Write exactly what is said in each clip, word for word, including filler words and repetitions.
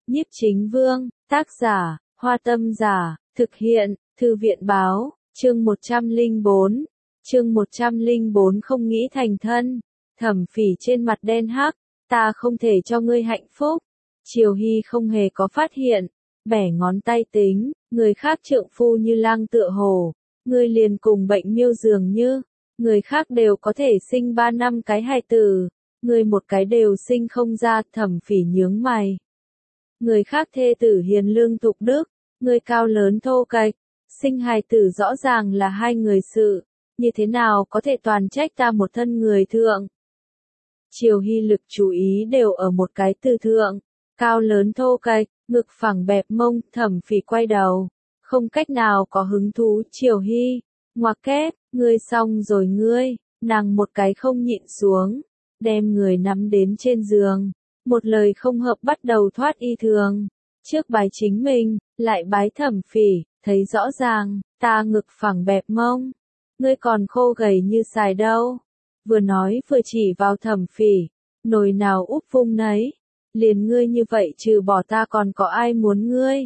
Nhiếp Chính Vương, tác giả, Hoa Tâm Giả, thực hiện, Thư viện Báo, chương một trăm lẻ bốn, chương một trăm lẻ bốn không nghĩ thành thân. Thẩm Phỉ trên mặt đen hắc, ta không thể cho ngươi hạnh phúc. Triều Hy không hề có phát hiện, bẻ ngón tay tính, người khác trượng phu như lang tựa hồ, ngươi liền cùng bệnh miêu dường như, người khác đều có thể sinh ba năm cái hài tử, ngươi một cái đều sinh không ra. Thẩm Phỉ nhướng mày. Người khác thê tử hiền lương thục đức, người cao lớn thô kệch, sinh hài tử rõ ràng là hai người sự, như thế nào có thể toàn trách ta một thân người thượng. Triều Hy lực chú ý đều ở một cái từ thượng, cao lớn thô kệch, ngực phẳng bẹp mông. Thẩm Phỉ quay đầu, không cách nào có hứng thú. Triều Hy, ngoặc kép, ngươi xong rồi ngươi, nàng một cái không nhịn xuống, đem người nắm đến trên giường, một lời không hợp bắt đầu thoát y thường. Trước bái chính mình, lại bái Thẩm Phỉ, thấy rõ ràng, ta ngực phẳng bẹp mông, ngươi còn khô gầy như sài đâu. Vừa nói vừa chỉ vào Thẩm Phỉ, nồi nào úp vung nấy, liền ngươi như vậy trừ bỏ ta còn có ai muốn ngươi.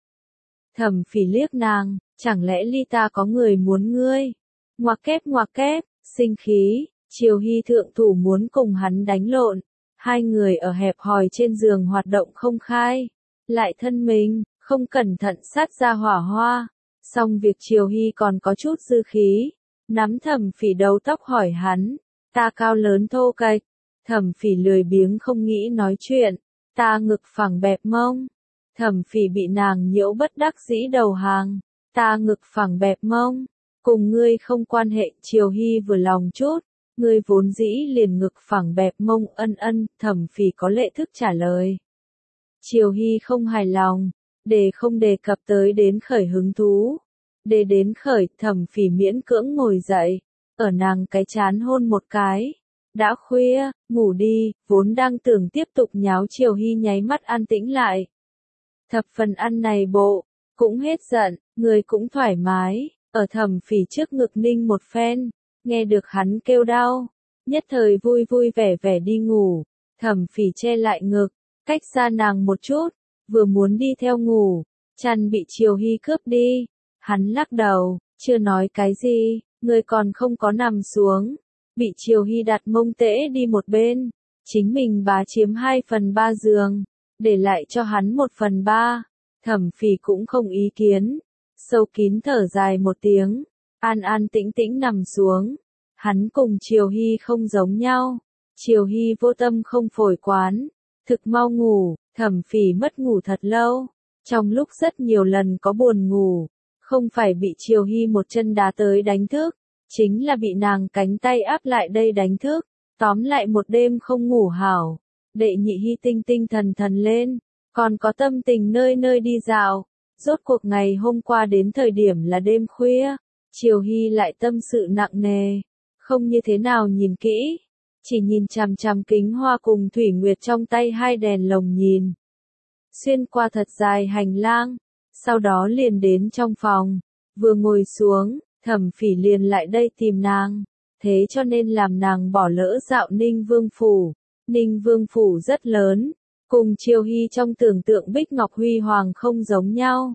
Thẩm Phỉ liếc nàng, chẳng lẽ ly ta có người muốn ngươi. Ngoặc kép ngoặc kép, sinh khí, Triều Hy thượng thủ muốn cùng hắn đánh lộn. Hai người ở hẹp hòi trên giường hoạt động không khai, lại thân mình, không cẩn thận sát ra hỏa hoa. Xong việc Triều Hy còn có chút dư khí, nắm Thẩm Phỉ đầu tóc hỏi hắn, ta cao lớn thô kệch. Thẩm Phỉ lười biếng không nghĩ nói chuyện, ta ngực phẳng bẹp mông. Thẩm Phỉ bị nàng nhiễu bất đắc dĩ đầu hàng, ta ngực phẳng bẹp mông, cùng ngươi không quan hệ. Triều Hy vừa lòng chút, ngươi vốn dĩ liền ngực phẳng bẹp mông. Ân ân. Thẩm Phỉ có lệ thức trả lời. Triều Hy không hài lòng, đề không đề cập tới đến khởi hứng thú. Đề đến khởi, Thẩm Phỉ miễn cưỡng ngồi dậy, ở nàng cái chán hôn một cái. Đã khuya, ngủ đi. Vốn đang tưởng tiếp tục nháo, Triều Hy nháy mắt an tĩnh lại. Thập phần ăn này bộ, cũng hết giận, người cũng thoải mái, ở Thẩm Phỉ trước ngực ninh một phen, nghe được hắn kêu đau, nhất thời vui vui vẻ vẻ đi ngủ. Thẩm Phỉ che lại ngực, cách xa nàng một chút, vừa muốn đi theo ngủ, chăn bị Triều Hy cướp đi. Hắn lắc đầu, chưa nói cái gì, người còn không có nằm xuống, bị Triều Hy đặt mông tễ đi một bên, chính mình bá chiếm hai phần ba giường, để lại cho hắn một phần ba. Thẩm Phỉ cũng không ý kiến, sâu kín thở dài một tiếng, an an tĩnh tĩnh nằm xuống. Hắn cùng Triều Hy không giống nhau, Triều Hy vô tâm không phổi quán, thực mau ngủ. Thẩm Phỉ mất ngủ thật lâu, trong lúc rất nhiều lần có buồn ngủ, không phải bị Triều Hy một chân đá tới đánh thức, chính là bị nàng cánh tay áp lại đây đánh thức. Tóm lại một đêm không ngủ hảo. Đệ nhị Hy tinh tinh thần thần lên, còn có tâm tình nơi nơi đi dạo. Rốt cuộc ngày hôm qua đến thời điểm là đêm khuya, Triều Hy lại tâm sự nặng nề, không như thế nào nhìn kỹ, chỉ nhìn chằm chằm kính hoa cùng Thủy Nguyệt trong tay hai đèn lồng nhìn. Xuyên qua thật dài hành lang, sau đó liền đến trong phòng, vừa ngồi xuống, Thẩm Phỉ liền lại đây tìm nàng, thế cho nên làm nàng bỏ lỡ dạo Ninh Vương Phủ. Ninh Vương Phủ rất lớn, cùng Triều Hy trong tưởng tượng bích ngọc huy hoàng không giống nhau.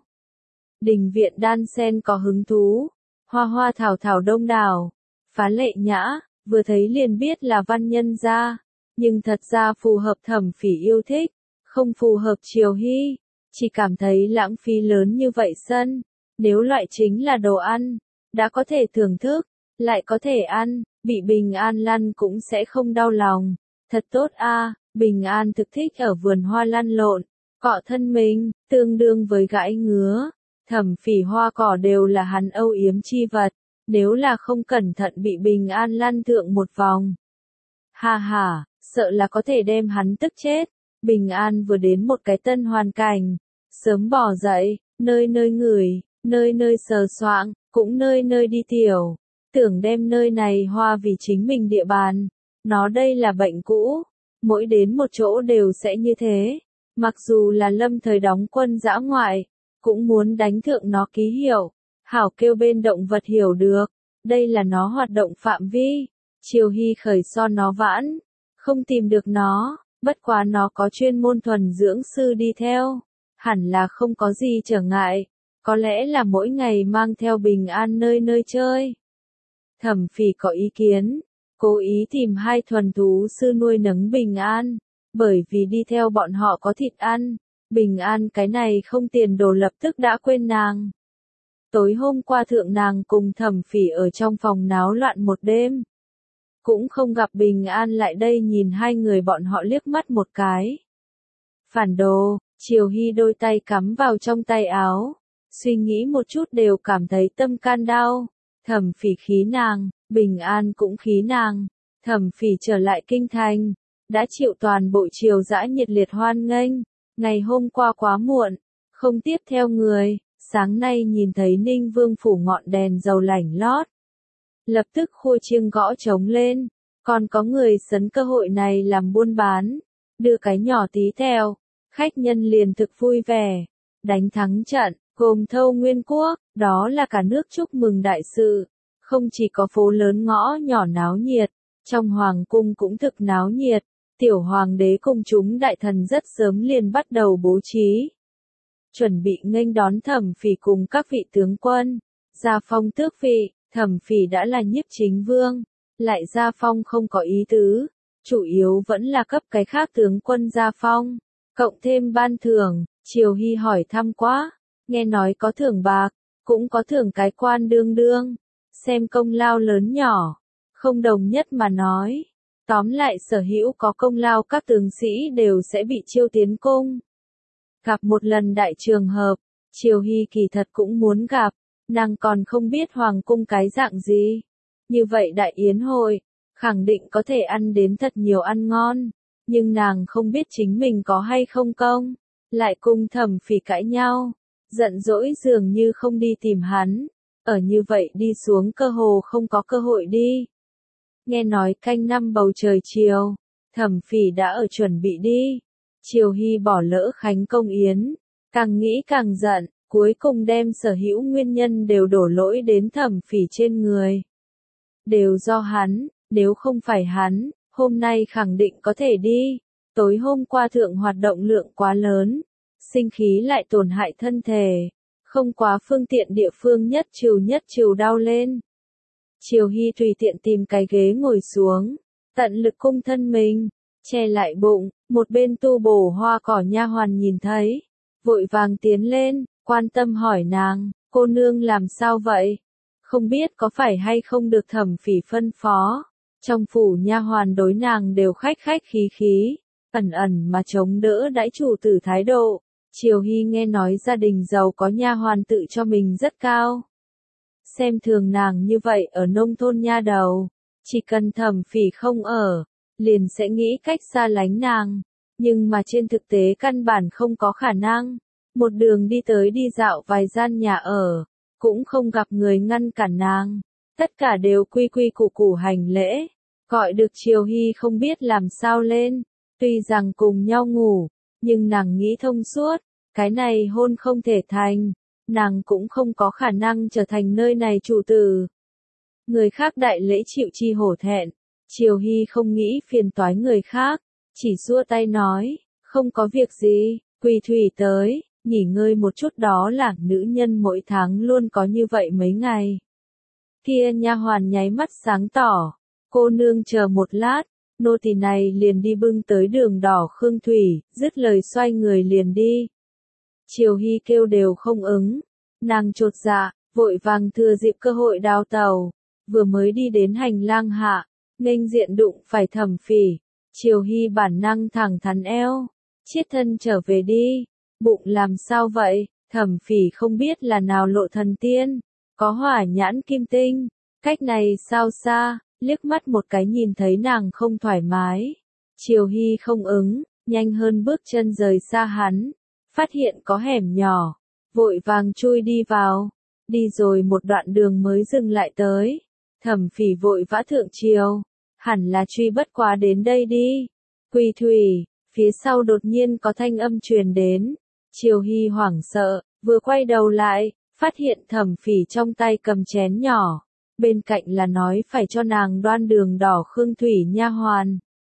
Đình viện đan sen có hứng thú, hoa hoa thảo thảo đông đảo, phá lệ nhã, vừa thấy liền biết là văn nhân gia, nhưng thật ra phù hợp Thẩm Phỉ yêu thích, không phù hợp Triều Hy, chỉ cảm thấy lãng phí lớn như vậy sân. Nếu loại chính là đồ ăn, đã có thể thưởng thức, lại có thể ăn, bị Bình An lăn cũng sẽ không đau lòng. Thật tốt a. À, Bình An thực thích ở vườn hoa lăn lộn, cọ thân mình, tương đương với gãi ngứa. Thẩm Phỉ hoa cỏ đều là hắn âu yếm chi vật, nếu là không cẩn thận bị Bình An lăn thượng một vòng. Ha ha, sợ là có thể đem hắn tức chết. Bình An vừa đến một cái tân hoàn cảnh, sớm bỏ dậy, nơi nơi ngửi, nơi nơi sờ soạng, cũng nơi nơi đi tiểu, tưởng đem nơi này hoa vì chính mình địa bàn. Nó đây là bệnh cũ, mỗi đến một chỗ đều sẽ như thế. Mặc dù là lâm thời đóng quân dã ngoại, cũng muốn đánh thượng nó ký hiệu, hảo kêu bên động vật hiểu được, đây là nó hoạt động phạm vi. Triều Hy khởi so nó vãn, không tìm được nó, Bất quá nó có chuyên môn thuần dưỡng sư đi theo, hẳn là không có gì trở ngại, có lẽ là mỗi ngày mang theo Bình An nơi nơi chơi. Thẩm Phỉ có ý kiến, cố ý tìm hai thuần thú sư nuôi nấng Bình An, bởi vì đi theo bọn họ có thịt ăn, Bình An cái này không tiền đồ lập tức đã quên nàng. Tối hôm qua thượng nàng cùng Thẩm Phỉ ở trong phòng náo loạn một đêm. Cũng không gặp Bình An lại đây nhìn hai người bọn họ liếc mắt một cái. Phản đồ, Triều Hy đôi tay cắm vào trong tay áo, suy nghĩ một chút đều cảm thấy tâm can đau. Thẩm Phỉ khí nàng, Bình An cũng khí nàng. Thẩm Phỉ trở lại kinh thành, đã chịu toàn bộ triều dã nhiệt liệt hoan nghênh. Ngày hôm qua quá muộn, không tiếp theo người, sáng nay nhìn thấy Ninh Vương phủ ngọn đèn dầu lảnh lót. Lập tức khua chiêng gõ trống lên, còn có người sấn cơ hội này làm buôn bán, đưa cái nhỏ tí theo, khách nhân liền thực vui vẻ, đánh thắng trận, gồm thâu nguyên quốc, đó là cả nước chúc mừng đại sự, không chỉ có phố lớn ngõ nhỏ náo nhiệt, trong hoàng cung cũng thực náo nhiệt, tiểu hoàng đế cùng chúng đại thần rất sớm liền bắt đầu bố trí. Chuẩn bị nghênh đón Thẩm Phỉ cùng các vị tướng quân, gia phong tước vị. Thẩm Phỉ đã là nhiếp chính vương, lại gia phong không có ý tứ, chủ yếu vẫn là cấp cái khác tướng quân gia phong, cộng thêm ban thưởng. Triều Hy hỏi thăm quá, nghe nói có thưởng bạc, cũng có thưởng cái quan đương đương, xem công lao lớn nhỏ, không đồng nhất mà nói. Tóm lại sở hữu có công lao các tướng sĩ đều sẽ bị chiêu tiến cung. Gặp một lần đại trường hợp, Triều Hy kỳ thật cũng muốn gặp. Nàng còn không biết hoàng cung cái dạng gì. Như vậy đại yến hội, khẳng định có thể ăn đến thật nhiều ăn ngon. Nhưng nàng không biết chính mình có hay không công. Lại cùng Thẩm Phỉ cãi nhau. Giận dỗi dường như không đi tìm hắn. Ở như vậy đi xuống cơ hồ không có cơ hội đi. Nghe nói canh năm bầu trời chiều. Thẩm Phỉ đã ở chuẩn bị đi. Triều Hy bỏ lỡ khánh công yến. Càng nghĩ càng giận. Cuối cùng đem sở hữu nguyên nhân đều đổ lỗi đến Thẩm Phỉ trên người. Đều do hắn, nếu không phải hắn, hôm nay khẳng định có thể đi. Tối hôm qua thượng hoạt động lượng quá lớn, sinh khí lại tổn hại thân thể, không quá phương tiện địa phương nhất trừ nhất trừ đau lên. Triều Hy tùy tiện tìm cái ghế ngồi xuống, tận lực cung thân mình, che lại bụng, một bên tu bổ hoa cỏ nha hoàn nhìn thấy, vội vàng tiến lên. Quan tâm hỏi nàng, cô nương làm sao vậy? Không biết có phải hay không được Thẩm Phỉ phân phó. Trong phủ nha hoàn đối nàng đều khách khách khí khí, ẩn ẩn mà chống đỡ đãi chủ tử thái độ. Triều Hy nghe nói gia đình giàu có nha hoàn tự cho mình rất cao. Xem thường nàng như vậy ở nông thôn nha đầu, chỉ cần Thẩm Phỉ không ở, liền sẽ nghĩ cách xa lánh nàng. Nhưng mà trên thực tế căn bản không có khả năng. Một đường đi tới đi dạo vài gian nhà ở, cũng không gặp người ngăn cản nàng, tất cả đều quy quy củ củ hành lễ, gọi được Triều Hy không biết làm sao lên, tuy rằng cùng nhau ngủ, nhưng nàng nghĩ thông suốt, cái này hôn không thể thành, nàng cũng không có khả năng trở thành nơi này chủ tử. Người khác đại lễ chịu chi hổ thẹn, Triều Hy không nghĩ phiền toái người khác, chỉ xua tay nói, không có việc gì, Quỳ Thủy tới. Nghỉ ngơi một chút đó là nữ nhân mỗi tháng luôn có như vậy mấy ngày. Kia nha hoàn nháy mắt sáng tỏ, cô nương chờ một lát, nô tỳ này liền đi bưng tới đường đỏ Khương Thủy, dứt lời xoay người liền đi. Triều Hy kêu đều không ứng, nàng chột dạ, vội vàng thừa dịp cơ hội đào tàu, vừa mới đi đến hành lang hạ, nghênh diện đụng phải Thẩm Phỉ, Triều Hy bản năng thẳng thắn eo, chiết thân trở về đi. Bụng làm sao vậy? Thẩm Phỉ không biết là nào lộ thần tiên, có hỏa nhãn kim tinh, cách này sao xa, liếc mắt một cái nhìn thấy nàng không thoải mái. Triều Hy không ứng, nhanh hơn bước chân rời xa hắn, phát hiện có hẻm nhỏ, vội vàng chui đi vào, đi rồi một đoạn đường mới dừng lại tới. Thẩm Phỉ vội vã thượng triều, hẳn là truy bất quá đến đây đi. Quỳ Thủy, phía sau đột nhiên có thanh âm truyền đến. Triều Hy hoảng sợ, vừa quay đầu lại, phát hiện Thẩm Phỉ trong tay cầm chén nhỏ, bên cạnh là nói phải cho nàng đoan đường đỏ Khương Thủy nha hoàn.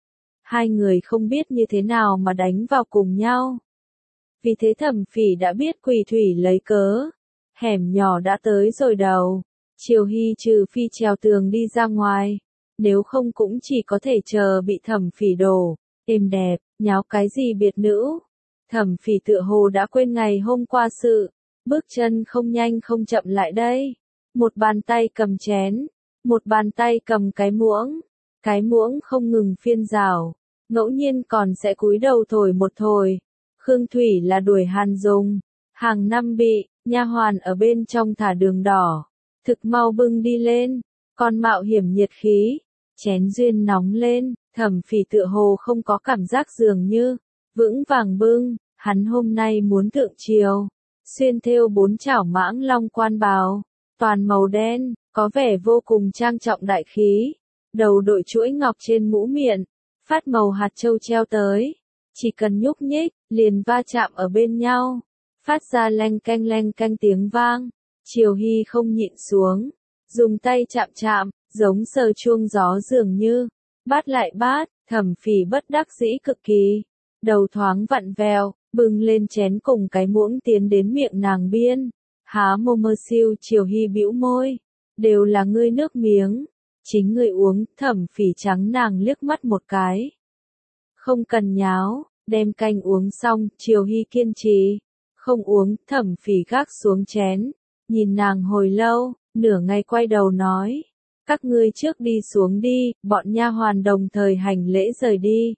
Hai người không biết như thế nào mà đánh vào cùng nhau. Vì thế Thẩm Phỉ đã biết Quỳ Thủy lấy cớ. Hẻm nhỏ đã tới rồi đầu. Triều Hy trừ phi trèo tường đi ra ngoài. Nếu không cũng chỉ có thể chờ bị Thẩm Phỉ đổ. Êm đẹp, nháo cái gì biệt nữ. Thẩm Phỉ tựa hồ đã quên ngày hôm qua sự. Bước chân không nhanh không chậm lại đây. Một bàn tay cầm chén. Một bàn tay cầm cái muỗng. Cái muỗng không ngừng phiên rào. Ngẫu nhiên còn sẽ cúi đầu thổi một thổi. Khương Thủy là đuổi Hàn Dùng. Hàng năm bị, nha hoàn ở bên trong thả đường đỏ. Thực mau bưng đi lên. Còn mạo hiểm nhiệt khí. Chén duyên nóng lên. Thẩm Phỉ tựa hồ không có cảm giác dường như. Vững vàng bưng. Hắn hôm nay muốn thượng triều. Xuyên thêu bốn chảo mãng long quan bào. Toàn màu đen. Có vẻ vô cùng trang trọng đại khí. Đầu đội chuỗi ngọc trên mũ miệng. Phát màu hạt châu treo tới. Chỉ cần nhúc nhích, liền va chạm ở bên nhau. Phát ra leng canh leng canh tiếng vang. Triều Hy không nhịn xuống. Dùng tay chạm chạm, giống sờ chuông gió dường như. Bát lại bát, Thẩm Phỉ bất đắc dĩ cực kỳ. Đầu thoáng vặn vèo, bưng lên chén cùng cái muỗng tiến đến miệng nàng biên. Há mồm mơ siêu. Triều Hy bĩu môi. Đều là ngươi nước miếng. Chính ngươi uống. Thẩm Phỉ trắng nàng liếc mắt một cái. Không cần nháo, đem canh uống xong. Triều Hy kiên trì. Không uống. Thẩm Phỉ gác xuống chén. Nhìn nàng hồi lâu, nửa ngày quay đầu nói. Các ngươi trước đi xuống đi. Bọn nha hoàn đồng thời hành lễ rời đi.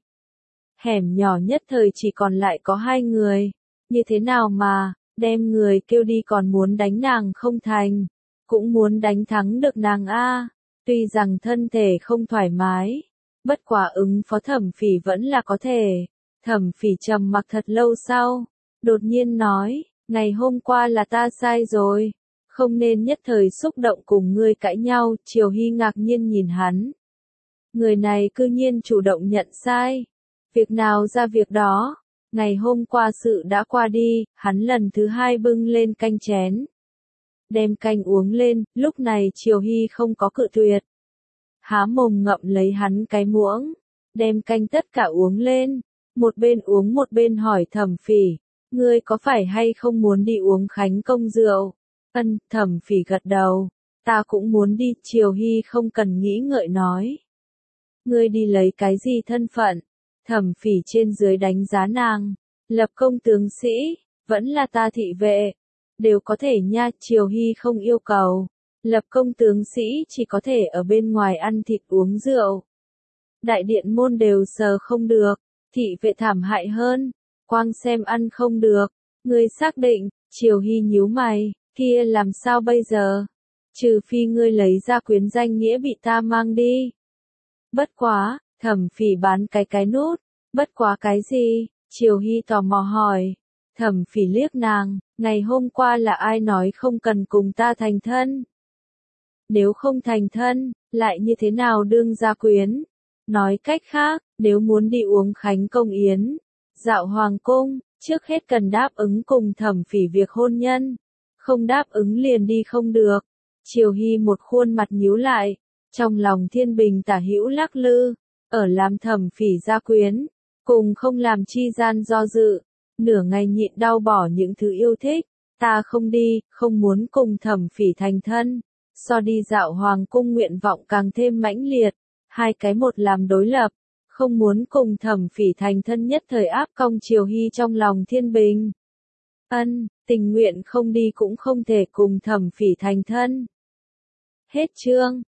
Hẻm nhỏ nhất thời chỉ còn lại có hai người. Như thế nào mà, đem người kêu đi còn muốn đánh nàng không thành. Cũng muốn đánh thắng được nàng a. Tuy rằng thân thể không thoải mái. Bất quả ứng phó Thẩm Phỉ vẫn là có thể. Thẩm Phỉ trầm mặc thật lâu sau. Đột nhiên nói, ngày hôm qua là ta sai rồi. Không nên nhất thời xúc động cùng ngươi cãi nhau. Triều Hy ngạc nhiên nhìn hắn. Người này cư nhiên chủ động nhận sai. Việc nào ra việc đó. Ngày hôm qua sự đã qua đi. Hắn lần thứ hai bưng lên canh chén. Đem canh uống lên. Lúc này Triều Hy không có cự tuyệt. Há mồm ngậm lấy hắn cái muỗng. Đem canh tất cả uống lên. Một bên uống một bên hỏi Thẩm Phỉ. Ngươi có phải hay không muốn đi uống Khánh Công rượu? Ân. Thẩm Phỉ gật đầu. Ta cũng muốn đi. Triều Hy không cần nghĩ ngợi nói. Ngươi đi lấy cái gì thân phận? Thẩm Phỉ trên dưới đánh giá nàng. Lập công tướng sĩ. Vẫn là ta thị vệ. Đều có thể nha. Triều Hy không yêu cầu. Lập công tướng sĩ chỉ có thể ở bên ngoài ăn thịt uống rượu. Đại điện môn đều sờ không được. Thị vệ thảm hại hơn. Quang xem ăn không được. Ngươi xác định. Triều Hy nhíu mày. Kia làm sao bây giờ? Trừ phi ngươi lấy ra quyến danh nghĩa bị ta mang đi. Bất quá. Thẩm Phỉ bán cái cái nút. Bất quá cái gì? Triều Hy tò mò hỏi. Thẩm Phỉ liếc nàng. Ngày hôm qua là ai nói không cần cùng ta thành thân? Nếu không thành thân, lại như thế nào đương gia quyến? Nói cách khác, nếu muốn đi uống Khánh Công yến, dạo hoàng cung, trước hết cần đáp ứng cùng Thẩm Phỉ việc hôn nhân. Không đáp ứng liền đi không được. Triều Hy một khuôn mặt nhíu lại, trong lòng thiên bình tả hữu lắc lư, ở làm Thẩm Phỉ gia quyến, cùng không làm chi gian do dự, nửa ngày nhịn đau bỏ những thứ yêu thích. Ta không đi, không muốn cùng Thẩm Phỉ thành thân. So đi dạo hoàng cung nguyện vọng càng thêm mãnh liệt. Hai cái một làm đối lập. Không muốn cùng Thẩm Phỉ thành thân nhất thời áp cong Triều Hy trong lòng thiên bình. Ân, tình nguyện không đi cũng không thể cùng Thẩm Phỉ thành thân. Hết chương.